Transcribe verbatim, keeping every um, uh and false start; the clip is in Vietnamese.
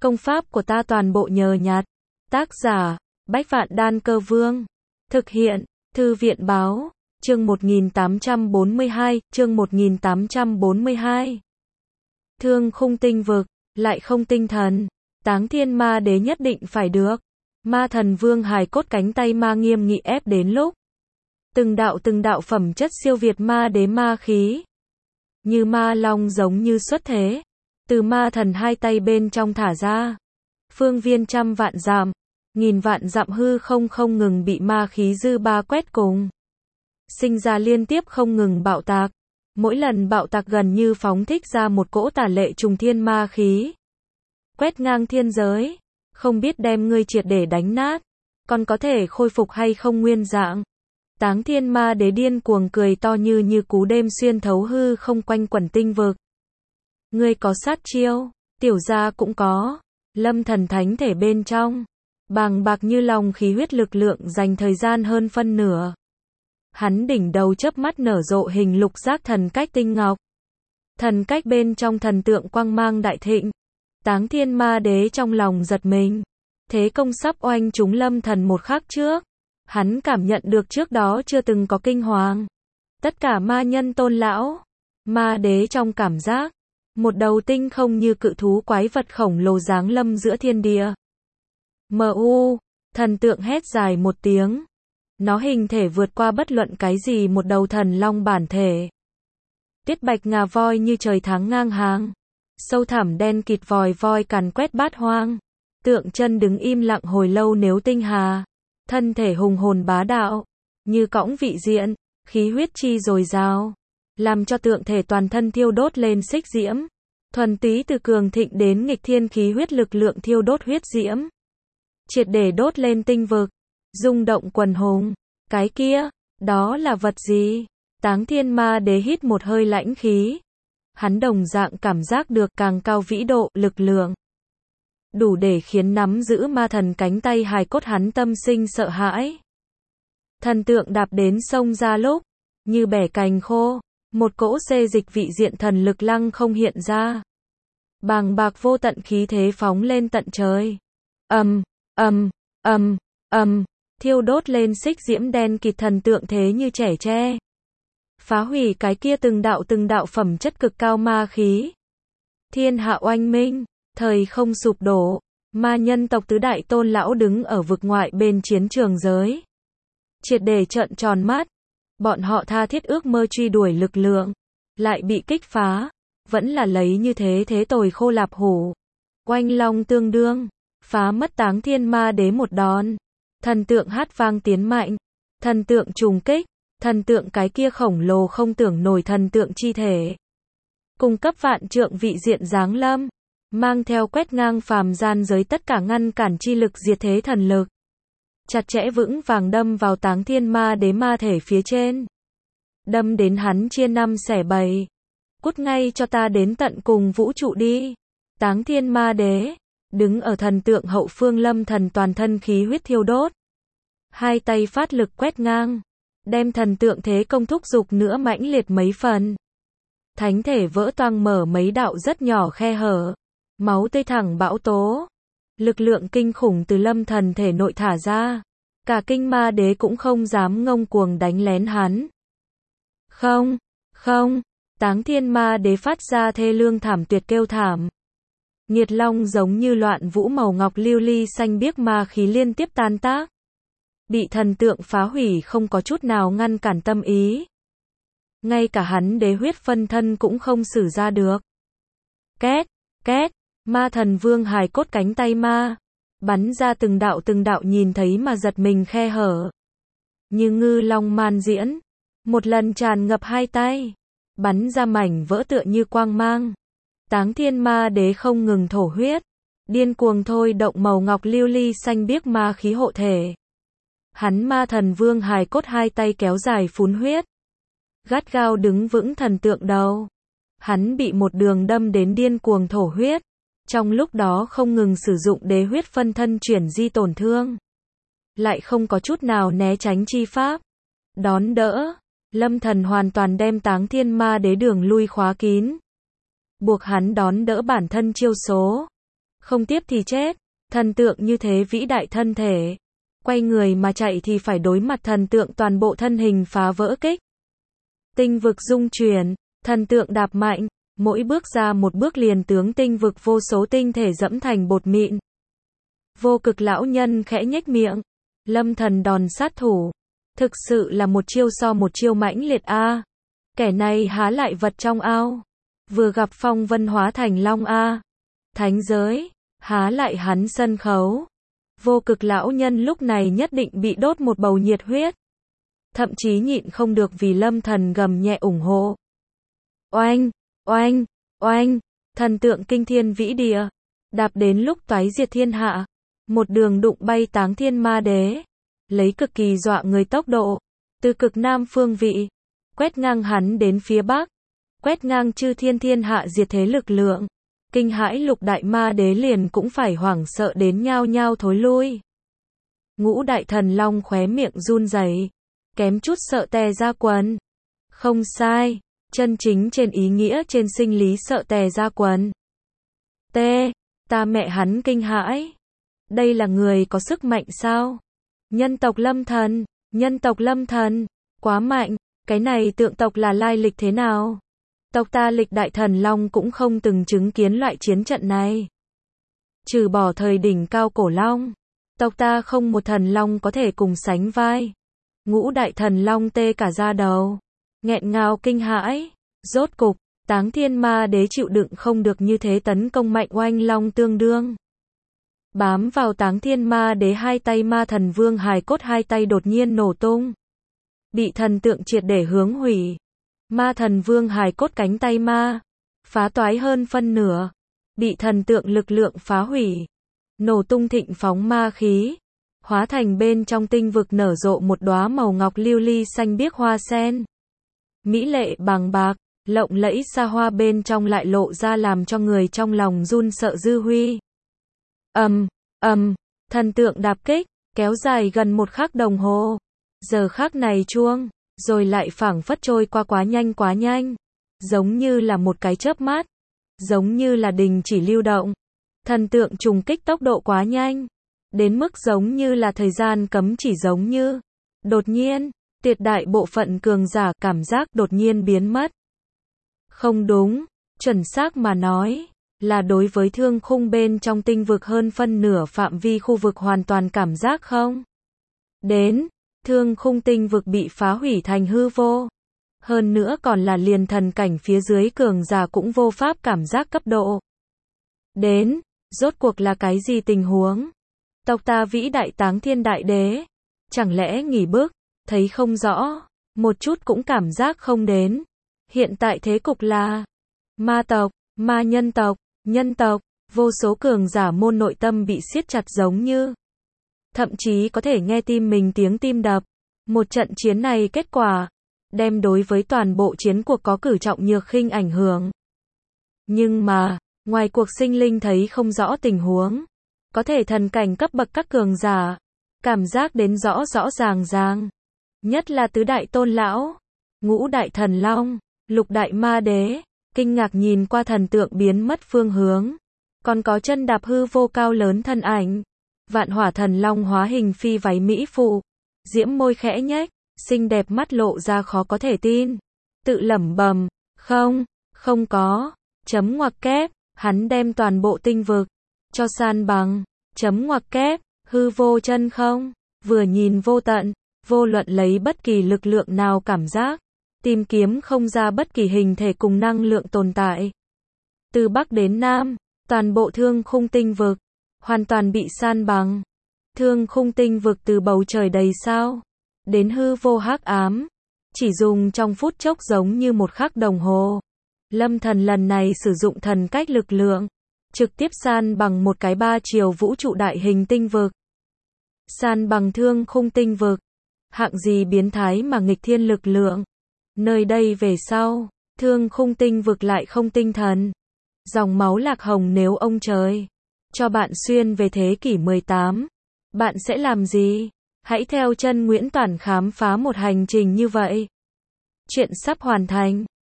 Công pháp của ta toàn bộ nhờ nhặt. Tác giả, Bách Vạn Đan Cơ Vương. Thực hiện, Thư viện Báo. Chương một nghìn tám trăm bốn mươi hai, chương một nghìn tám trăm bốn mươi hai. Thương khung tinh vực, lại không tinh thần. Táng Thiên Ma Đế nhất định phải được. Ma Thần Vương hài cốt cánh tay ma nghiêm nghị ép đến lúc. Từng đạo từng đạo phẩm chất siêu việt ma đế ma khí. Như ma long giống như xuất thế. Từ ma thần hai tay bên trong thả ra. Phương viên trăm vạn dặm, nghìn vạn dặm hư không không ngừng bị ma khí dư ba quét cùng. Sinh ra liên tiếp không ngừng bạo tạc. Mỗi lần bạo tạc gần như phóng thích ra một cỗ tả lệ trùng thiên ma khí. Quét ngang thiên giới. Không biết đem ngươi triệt để đánh nát. Còn có thể khôi phục hay không nguyên dạng. Táng Thiên Ma Đế điên cuồng cười to như như cú đêm xuyên thấu hư không quanh quẩn tinh vực. Ngươi có sát chiêu, tiểu gia cũng có. Lâm thần thánh thể bên trong. Bàng bạc như lòng khí huyết lực lượng dành thời gian hơn phân nửa. Hắn đỉnh đầu chớp mắt nở rộ hình lục giác thần cách tinh ngọc. Thần cách bên trong thần tượng quang mang đại thịnh. Táng Thiên Ma Đế trong lòng giật mình. Thế công sắp oanh trúng lâm thần một khắc trước. Hắn cảm nhận được trước đó chưa từng có kinh hoàng. Tất cả ma nhân tôn lão. Ma đế trong cảm giác. Một đầu tinh không như cự thú quái vật khổng lồ giáng lâm giữa thiên địa. Mu, thần tượng hét dài một tiếng. Nó hình thể vượt qua bất luận cái gì một đầu thần long bản thể. Tiết bạch ngà voi như trời tháng ngang hàng. Sâu thẳm đen kịt vòi voi càn quét bát hoang. Tượng chân đứng im lặng hồi lâu nếu tinh hà. Thân thể hùng hồn bá đạo. Như cõng vị diện. Khí huyết chi dồi dào. Làm cho tượng thể toàn thân thiêu đốt lên xích diễm. Thuần túy từ cường thịnh đến nghịch thiên khí huyết lực lượng thiêu đốt huyết diễm. Triệt để đốt lên tinh vực. Rung động quần hùng. Cái kia, đó là vật gì? Táng Thiên Ma Đế hít một hơi lãnh khí. Hắn đồng dạng cảm giác được càng cao vĩ độ lực lượng. Đủ để khiến nắm giữ ma thần cánh tay hài cốt hắn tâm sinh sợ hãi. Thần tượng đạp đến sông ra lúc. Như bẻ cành khô. Một cỗ xê dịch vị diện thần lực lăng không hiện ra. Bàng bạc vô tận khí thế phóng lên tận trời. Ầm, ầm, ầm, ầm, thiêu đốt lên xích diễm đen kịt thần tượng thế như trẻ tre. Phá hủy cái kia từng đạo từng đạo phẩm chất cực cao ma khí. Thiên hạ oanh minh, thời không sụp đổ. Ma nhân tộc tứ đại tôn lão đứng ở vực ngoại bên chiến trường giới. Triệt để trợn tròn mắt. Bọn họ tha thiết ước mơ truy đuổi lực lượng. Lại bị kích phá. Vẫn là lấy như thế thế tồi khô lạp hủ. Oanh long tương đương. Phá mất Táng Thiên Ma Đế một đòn. Thần tượng hát vang tiến mạnh. Thần tượng trùng kích. Thần tượng cái kia khổng lồ không tưởng nổi thần tượng chi thể. Cung cấp vạn trượng vị diện giáng lâm. Mang theo quét ngang phàm gian giới tất cả ngăn cản chi lực diệt thế thần lực. Chặt chẽ vững vàng đâm vào Táng Thiên Ma Đế ma thể phía trên. Đâm đến hắn chia năm xẻ bảy. Cút ngay cho ta đến tận cùng vũ trụ đi. Táng Thiên Ma Đế. Đứng ở thần tượng hậu phương lâm thần toàn thân khí huyết thiêu đốt. Hai tay phát lực quét ngang. Đem thần tượng thế công thúc dục nữa mãnh liệt mấy phần. Thánh thể vỡ toang mở mấy đạo rất nhỏ khe hở. Máu tươi thẳng bão tố. Lực lượng kinh khủng từ lâm thần thể nội thả ra. Cả kinh ma đế cũng không dám ngông cuồng đánh lén hắn. Không, không, Táng Thiên Ma Đế phát ra thê lương thảm tuyệt kêu thảm. Nhiệt long giống như loạn vũ màu ngọc lưu ly xanh biếc ma khí liên tiếp tan tác. Bị thần tượng phá hủy không có chút nào ngăn cản tâm ý. Ngay cả hắn đế huyết phân thân cũng không xử ra được. Két, két, ma thần vương hài cốt cánh tay ma. Bắn ra từng đạo từng đạo nhìn thấy mà giật mình khe hở. Như ngư long man diễn. Một lần tràn ngập hai tay. Bắn ra mảnh vỡ tựa như quang mang. Táng Thiên Ma Đế không ngừng thổ huyết. Điên cuồng thôi động màu ngọc lưu ly xanh biếc ma khí hộ thể. Hắn ma thần vương hài cốt hai tay kéo dài phun huyết. Gắt gao đứng vững thần tượng đầu. Hắn bị một đường đâm đến điên cuồng thổ huyết. Trong lúc đó không ngừng sử dụng đế huyết phân thân chuyển di tổn thương. Lại không có chút nào né tránh chi pháp. Đón đỡ. Lâm thần hoàn toàn đem Táng Thiên Ma Đế đường lui khóa kín. Buộc hắn đón đỡ bản thân chiêu số. không tiếp thì chết. Thần tượng như thế vĩ đại thân thể, quay người mà chạy thì phải đối mặt thần tượng toàn bộ thân hình phá vỡ kích. Tinh vực rung chuyển, thần tượng đạp mạnh, mỗi bước ra một bước liền tướng tinh vực vô số tinh thể dẫm thành bột mịn. Vô cực lão nhân khẽ nhếch miệng, Lâm Thần đòn sát thủ, thực sự là một chiêu so một chiêu mãnh liệt a. Kẻ này há lại vật trong ao, vừa gặp phong vân hóa thành long a. Thánh giới, há lại hắn sân khấu. Vô cực lão nhân lúc này nhất định bị đốt một bầu nhiệt huyết, thậm chí nhịn không được vì Lâm Thần gầm nhẹ ủng hộ. Oanh, oanh, oanh, thần tượng kinh thiên vĩ địa, đạp đến lúc toái diệt thiên hạ, một đường đụng bay Táng Thiên Ma Đế, lấy cực kỳ dọa người tốc độ, từ cực nam phương vị, quét ngang hắn đến phía bắc, quét ngang chư thiên thiên hạ diệt thế lực lượng, kinh hãi lục đại ma đế liền cũng phải hoảng sợ đến nhao nhao thối lui. Ngũ đại thần long khóe miệng run rẩy, kém chút sợ tè ra quần. Không sai, chân chính trên ý nghĩa trên sinh lý sợ tè ra quần. T, ta mẹ hắn kinh hãi. Đây là người có sức mạnh sao? Nhân tộc Lâm Thần, nhân tộc Lâm Thần, quá mạnh, cái này tượng tộc là lai lịch thế nào? Tộc ta lịch đại thần long cũng không từng chứng kiến loại chiến trận này. Trừ bỏ thời đỉnh cao cổ long, tộc ta không một thần long có thể cùng sánh vai. Ngũ đại thần long tê cả da đầu, nghẹn ngào kinh hãi, rốt cục, Táng Thiên Ma Đế chịu đựng không được như thế tấn công mạnh oanh long tương đương. Bám vào Táng Thiên Ma Đế hai tay ma thần vương hài cốt hai tay đột nhiên nổ tung, bị thần tượng triệt để hướng hủy. Ma thần vương hài cốt cánh tay ma, phá toái hơn phân nửa, bị thần tượng lực lượng phá hủy, nổ tung thịnh phóng ma khí, hóa thành bên trong tinh vực nở rộ một đóa màu ngọc lưu ly xanh biếc hoa sen. Mỹ lệ bàng bạc, lộng lẫy xa hoa bên trong lại lộ ra làm cho người trong lòng run sợ dư huy. Ầm, ầm, thần tượng đạp kích, kéo dài gần một khắc đồng hồ. Giờ khắc này chuông, rồi lại phảng phất trôi qua quá nhanh quá nhanh, giống như là một cái chớp mắt, giống như là đình chỉ lưu động. Thần tượng trùng kích tốc độ quá nhanh, đến mức giống như là thời gian cấm chỉ giống như. Đột nhiên, tuyệt đại bộ phận cường giả cảm giác đột nhiên biến mất. Không đúng, chuẩn xác mà nói, là đối với thương khung bên trong tinh vực hơn phân nửa phạm vi khu vực hoàn toàn cảm giác không đến. Thương khung tinh vực bị phá hủy thành hư vô. Hơn nữa còn là liền thần cảnh phía dưới cường giả cũng vô pháp cảm giác cấp độ. Đến, rốt cuộc là cái gì tình huống? Tộc ta vĩ đại Táng Thiên Đại Đế, chẳng lẽ nghỉ bước, thấy không rõ, một chút cũng cảm giác không đến. Hiện tại thế cục là ma tộc, ma nhân tộc, nhân tộc, vô số cường giả môn nội tâm bị siết chặt giống như. Thậm chí có thể nghe tim mình tiếng tim đập. Một trận chiến này kết quả, đem đối với toàn bộ chiến cuộc có cử trọng nhược khinh ảnh hưởng. Nhưng mà, ngoài cuộc sinh linh thấy không rõ tình huống, có thể thần cảnh cấp bậc các cường giả, cảm giác đến rõ rõ ràng ràng. Nhất là tứ đại tôn lão, ngũ đại thần long, lục đại ma đế, kinh ngạc nhìn qua thần tượng biến mất phương hướng. Còn có chân đạp hư vô cao lớn thân ảnh. Vạn hỏa thần long hóa hình phi váy mỹ phụ, diễm môi khẽ nhếch, xinh đẹp mắt lộ ra khó có thể tin. Tự lẩm bẩm, không, không có, chấm ngoặc kép, hắn đem toàn bộ tinh vực cho san bằng, chấm ngoặc kép, hư vô chân không, vừa nhìn vô tận, vô luận lấy bất kỳ lực lượng nào cảm giác, tìm kiếm không ra bất kỳ hình thể cùng năng lượng tồn tại. Từ Bắc đến Nam, toàn bộ thương khung tinh vực hoàn toàn bị san bằng. Thương khung tinh vực từ bầu trời đầy sao đến hư vô hắc ám, chỉ dùng trong phút chốc giống như một khắc đồng hồ. Lâm Thần lần này sử dụng thần cách lực lượng, trực tiếp san bằng một cái ba chiều vũ trụ đại hình tinh vực. San bằng thương khung tinh vực, hạng gì biến thái mà nghịch thiên lực lượng. Nơi đây về sau, thương khung tinh vực lại không tinh thần. Dòng máu lạc hồng nếu ông trời cho bạn xuyên về thế kỷ mười tám, bạn sẽ làm gì? Hãy theo chân Nguyễn Toản khám phá một hành trình như vậy. Chuyện sắp hoàn thành.